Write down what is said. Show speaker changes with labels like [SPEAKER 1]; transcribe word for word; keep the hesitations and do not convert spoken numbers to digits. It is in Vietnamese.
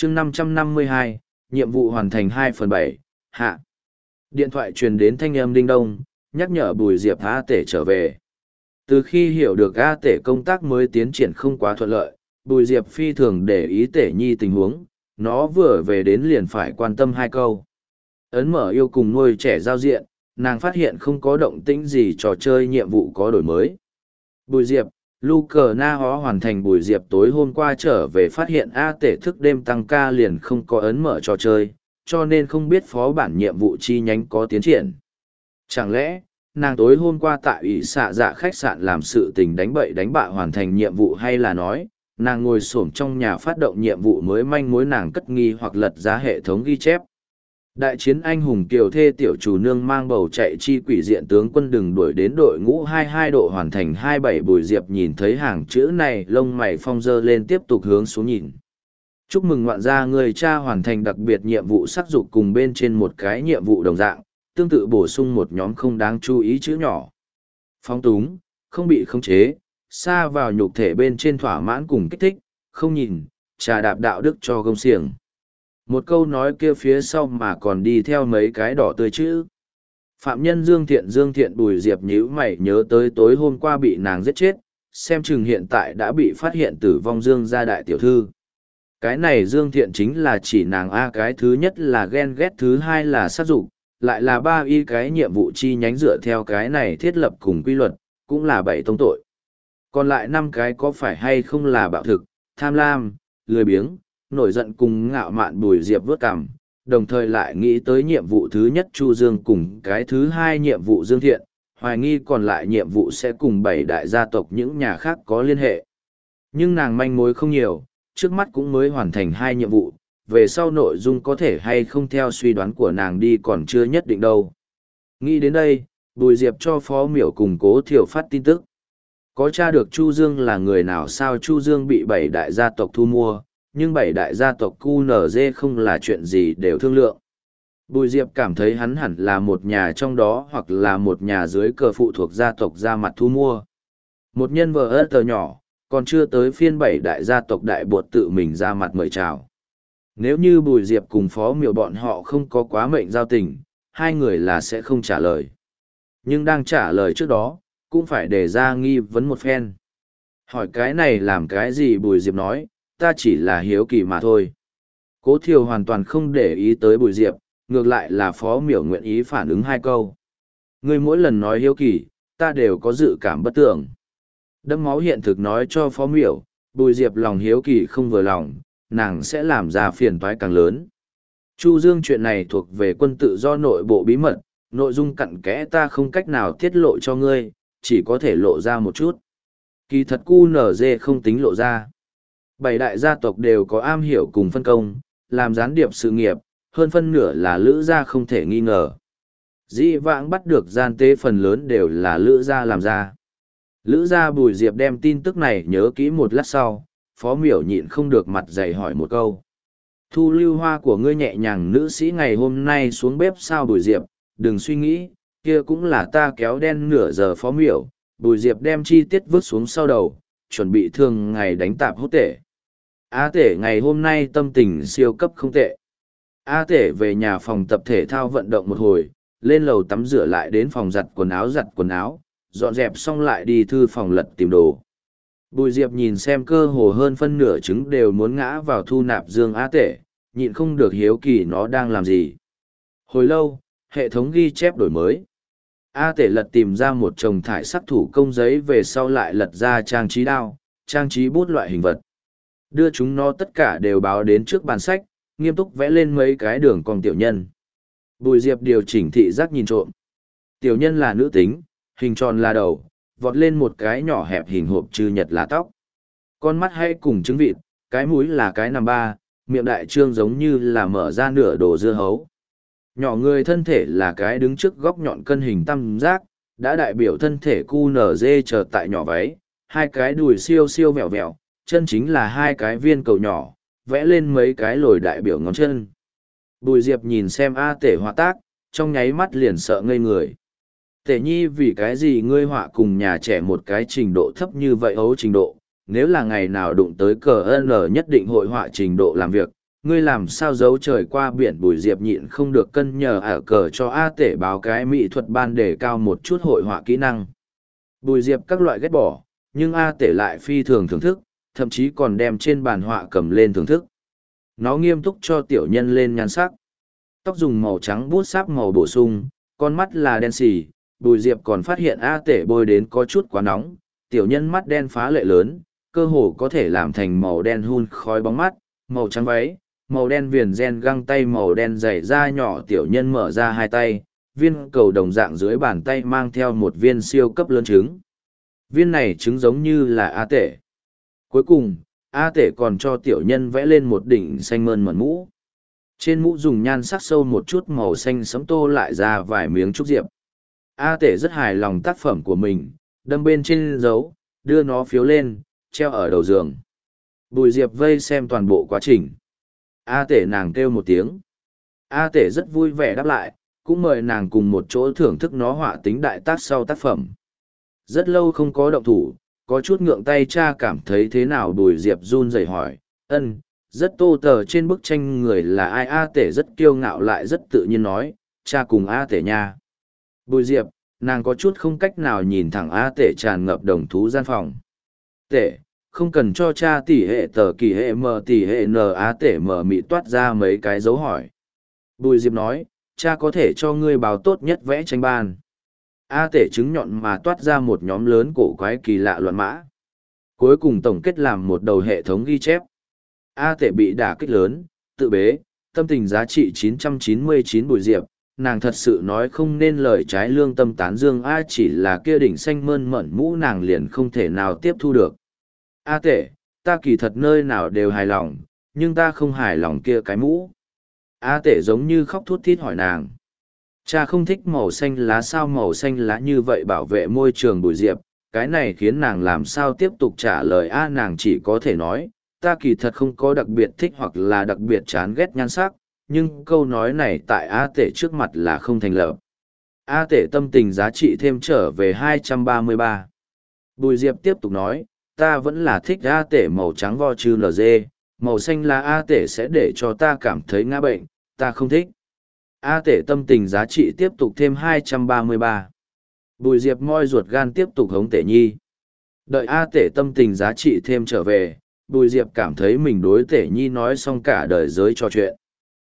[SPEAKER 1] chương năm trăm năm mươi hai, nhiệm vụ hoàn thành hai phần bảy, hạ. Điện thoại truyền đến thanh âm đinh đông, nhắc nhở Bùi Diệp A Tể trở về. Từ khi hiểu được A Tể công tác mới tiến triển không quá thuận lợi, Bùi Diệp phi thường để ý Tể Nhi tình huống, nó vừa về đến liền phải quan tâm hai câu. Ấn mở yêu cùng nuôi trẻ giao diện, nàng phát hiện không có động tĩnh gì trò chơi nhiệm vụ có đổi mới. Bùi Diệp, Luca Na Hó hoàn thành. Bùi Diệp tối hôm qua trở về phát hiện A Tể thức đêm tăng ca liền không có ấn mở trò chơi, cho nên không biết phó bản nhiệm vụ chi nhánh có tiến triển. Chẳng lẽ, nàng tối hôm qua tại ủy xạ dạ khách sạn làm sự tình đánh bậy đánh bạ hoàn thành nhiệm vụ, hay là nói, nàng ngồi xổm trong nhà phát động nhiệm vụ mới manh mối nàng cất nghi hoặc lật ra hệ thống ghi chép. Đại chiến anh hùng kiều thê tiểu chủ nương mang bầu chạy chi quỷ diện tướng quân đừng đuổi đến đội ngũ hai mươi hai độ hoàn thành hai mươi bảy. Bùi Diệp nhìn thấy hàng chữ này lông mày phong dơ lên tiếp tục hướng xuống nhìn. Chúc mừng ngoạn gia người cha hoàn thành đặc biệt nhiệm vụ sắc dục cùng bên trên một cái nhiệm vụ đồng dạng, tương tự bổ sung một nhóm không đáng chú ý chữ nhỏ. Phóng túng, không bị khống chế, xa vào nhục thể bên trên thỏa mãn cùng kích thích, không nhìn, trà đạp đạo đức cho gông xiềng. Một câu nói kia phía sau mà còn đi theo mấy cái đỏ tươi chữ. Phạm nhân Dương Thiện. Dương Thiện. Bùi Diệp nhíu mày nhớ tới tối hôm qua bị nàng giết chết, xem chừng hiện tại đã bị phát hiện tử vong Dương gia đại tiểu thư. Cái này Dương Thiện chính là chỉ nàng A, cái thứ nhất là ghen ghét, thứ hai là sát dục, lại là ba y cái nhiệm vụ chi nhánh dựa theo cái này thiết lập cùng quy luật, cũng là bảy tông tội. Còn lại năm cái có phải hay không là bạo thực, tham lam, lười biếng, nổi giận cùng ngạo mạn. Bùi Diệp vớt cằm, đồng thời lại nghĩ tới nhiệm vụ thứ nhất Chu Dương cùng cái thứ hai nhiệm vụ Dương Thiện, hoài nghi còn lại nhiệm vụ sẽ cùng bảy đại gia tộc những nhà khác có liên hệ. Nhưng nàng manh mối không nhiều, trước mắt cũng mới hoàn thành hai nhiệm vụ, về sau nội dung có thể hay không theo suy đoán của nàng đi còn chưa nhất định đâu. Nghĩ đến đây, Bùi Diệp cho Phó Miểu cùng Cố Thiểu phát tin tức. Có tra được Chu Dương là người nào sao? Chu Dương bị bảy đại gia tộc thu mua, nhưng bảy đại gia tộc quy en giê không là chuyện gì đều thương lượng. Bùi Diệp cảm thấy hắn hẳn là một nhà trong đó hoặc là một nhà dưới cờ phụ thuộc gia tộc ra mặt thu mua. Một nhân vợ ớt tờ nhỏ, còn chưa tới phiên bảy đại gia tộc đại bột tự mình ra mặt mời chào. Nếu như Bùi Diệp cùng Phó Miểu bọn họ không có quá mệnh giao tình, hai người là sẽ không trả lời. Nhưng đang trả lời trước đó, cũng phải để ra nghi vấn một phen. Hỏi cái này làm cái gì? Bùi Diệp nói, ta chỉ là hiếu kỳ mà thôi. Cố Thiều hoàn toàn không để ý tới Bùi Diệp, ngược lại là Phó Miểu nguyện ý phản ứng hai câu. Ngươi mỗi lần nói hiếu kỳ, ta đều có dự cảm bất tưởng. Đẫm máu hiện thực nói cho Phó Miểu, Bùi Diệp lòng hiếu kỳ không vừa lòng, nàng sẽ làm ra phiền toái càng lớn. Chu Dương chuyện này thuộc về quân tự do nội bộ bí mật, nội dung cặn kẽ ta không cách nào tiết lộ cho ngươi, chỉ có thể lộ ra một chút. Kỳ thật quy en giê không tính lộ ra. Bảy đại gia tộc đều có am hiểu cùng phân công, làm gián điệp sự nghiệp, hơn phân nửa là Lữ gia không thể nghi ngờ. Dĩ vãng bắt được gian tế phần lớn đều là Lữ gia làm ra. Lữ gia. Bùi Diệp đem tin tức này nhớ kỹ một lát sau, Phó Miểu nhịn không được mặt dày hỏi một câu. Thu lưu hoa của ngươi nhẹ nhàng nữ sĩ ngày hôm nay xuống bếp sao? Bùi Diệp, đừng suy nghĩ, kia cũng là ta kéo đen nửa giờ. Phó Miểu. Bùi Diệp đem chi tiết vứt xuống sau đầu, chuẩn bị thường ngày đánh tạp hốt tể. A Tể ngày hôm nay tâm tình siêu cấp không tệ. A Tể về nhà phòng tập thể thao vận động một hồi, lên lầu tắm rửa lại đến phòng giặt quần áo giặt quần áo, dọn dẹp xong lại đi thư phòng lật tìm đồ. Bùi Diệp nhìn xem cơ hồ hơn phân nửa trứng đều muốn ngã vào thu nạp dương A Tể, nhịn không được hiếu kỳ nó đang làm gì. Hồi lâu, hệ thống ghi chép đổi mới. A Tể lật tìm ra một chồng thải sắc thủ công giấy, về sau lại lật ra trang trí đao, trang trí bút loại hình vật. Đưa chúng nó tất cả đều báo đến trước bàn sách, nghiêm túc vẽ lên mấy cái đường cong tiểu nhân. Bùi Diệp điều chỉnh thị giác nhìn trộm. Tiểu nhân là nữ tính, hình tròn là đầu, vọt lên một cái nhỏ hẹp hình hộp chư nhật là tóc. Con mắt hay cùng trứng vịt, cái mũi là cái nằm ba, miệng đại trương giống như là mở ra nửa đồ dưa hấu. Nhỏ người thân thể là cái đứng trước góc nhọn cân hình tam giác, đã đại biểu thân thể quy en giê chờ tại nhỏ váy, hai cái đùi siêu siêu vẹo vẹo, chân chính là hai cái viên cầu nhỏ, vẽ lên mấy cái lồi đại biểu ngón chân. Bùi Diệp nhìn xem A Tể họa tác, trong nháy mắt liền sợ ngây người. Tể Nhi, vì cái gì ngươi họa cùng nhà trẻ một cái trình độ thấp như vậy? Ấu trình độ, nếu là ngày nào đụng tới cờ ân nhất định hội họa trình độ làm việc, ngươi làm sao giấu trời qua biển. Bùi Diệp nhịn không được cân nhờ ở cờ cho A Tể báo cái mỹ thuật ban để cao một chút hội họa kỹ năng. Bùi Diệp các loại ghét bỏ, nhưng A Tể lại phi thường thưởng thức, thậm chí còn đem trên bàn họa cầm lên thưởng thức. Nó nghiêm túc cho tiểu nhân lên nhan sắc. Tóc dùng màu trắng bút sáp màu bổ sung, con mắt là đen xì. Bùi Diệp còn phát hiện A Tể bôi đến có chút quá nóng, tiểu nhân mắt đen phá lệ lớn, cơ hồ có thể làm thành màu đen hun khói bóng mắt, màu trắng váy, màu đen viền ren găng tay màu đen dày da nhỏ. Tiểu nhân mở ra hai tay, viên cầu đồng dạng dưới bàn tay mang theo một viên siêu cấp lớn trứng. Viên này trứng giống như là A Tể. Cuối cùng, A Tể còn cho tiểu nhân vẽ lên một đỉnh xanh mơn mởn mũ. Trên mũ dùng nhan sắc sâu một chút màu xanh sẫm tô lại ra vài miếng trúc diệp. A Tể rất hài lòng tác phẩm của mình, đâm bên trên dấu, đưa nó phiếu lên, treo ở đầu giường. Bùi Diệp vây xem toàn bộ quá trình. A Tể nàng kêu một tiếng. A Tể rất vui vẻ đáp lại, cũng mời nàng cùng một chỗ thưởng thức nó họa tính đại tác sau tác phẩm. Rất lâu không có động thủ, có chút ngượng tay cha cảm thấy thế nào. Bùi Diệp run rẩy hỏi, ân, rất tô tờ trên bức tranh người là ai. A Tể rất kiêu ngạo lại rất tự nhiên nói, cha cùng A Tể nha. Bùi Diệp, nàng có chút không cách nào nhìn thẳng A Tể tràn ngập đồng thú gian phòng. Tể, không cần cho cha tỷ hệ tờ kỳ hệ mờ tỷ hệ n. A Tể mờ mị toát ra mấy cái dấu hỏi. Bùi Diệp nói, cha có thể cho ngươi báo tốt nhất vẽ tranh ban. A Tể trứng nhọn mà toát ra một nhóm lớn cổ quái kỳ lạ loạn mã. Cuối cùng tổng kết làm một đầu hệ thống ghi chép. A Tể bị đả kích lớn, tự bế, tâm tình giá trị chín trăm chín mươi chín. Bùi Diệp, nàng thật sự nói không nên lời trái lương tâm tán dương. A chỉ là kia đỉnh xanh mơn mởn mũ nàng liền không thể nào tiếp thu được. A Tể, ta kỳ thật nơi nào đều hài lòng, nhưng ta không hài lòng kia cái mũ. A Tể giống như khóc thút thít hỏi nàng. Cha không thích màu xanh lá sao? Màu xanh lá như vậy bảo vệ môi trường. Bùi Diệp, cái này khiến nàng làm sao tiếp tục trả lời. A nàng chỉ có thể nói, ta kỳ thật không có đặc biệt thích hoặc là đặc biệt chán ghét nhan sắc, nhưng câu nói này tại A Tể trước mặt là không thành lập. A Tể tâm tình giá trị thêm trở về hai trăm ba mươi ba. Bùi Diệp tiếp tục nói, ta vẫn là thích A Tể màu trắng vo chư lờ dê, màu xanh lá A Tể sẽ để cho ta cảm thấy ngã bệnh, ta không thích. A Tể tâm tình giá trị tiếp tục thêm hai trăm ba mươi ba. Bùi Diệp moi ruột gan tiếp tục hống Tể Nhi. Đợi A Tể tâm tình giá trị thêm trở về, Bùi Diệp cảm thấy mình đối Tể Nhi nói xong cả đời giới trò chuyện.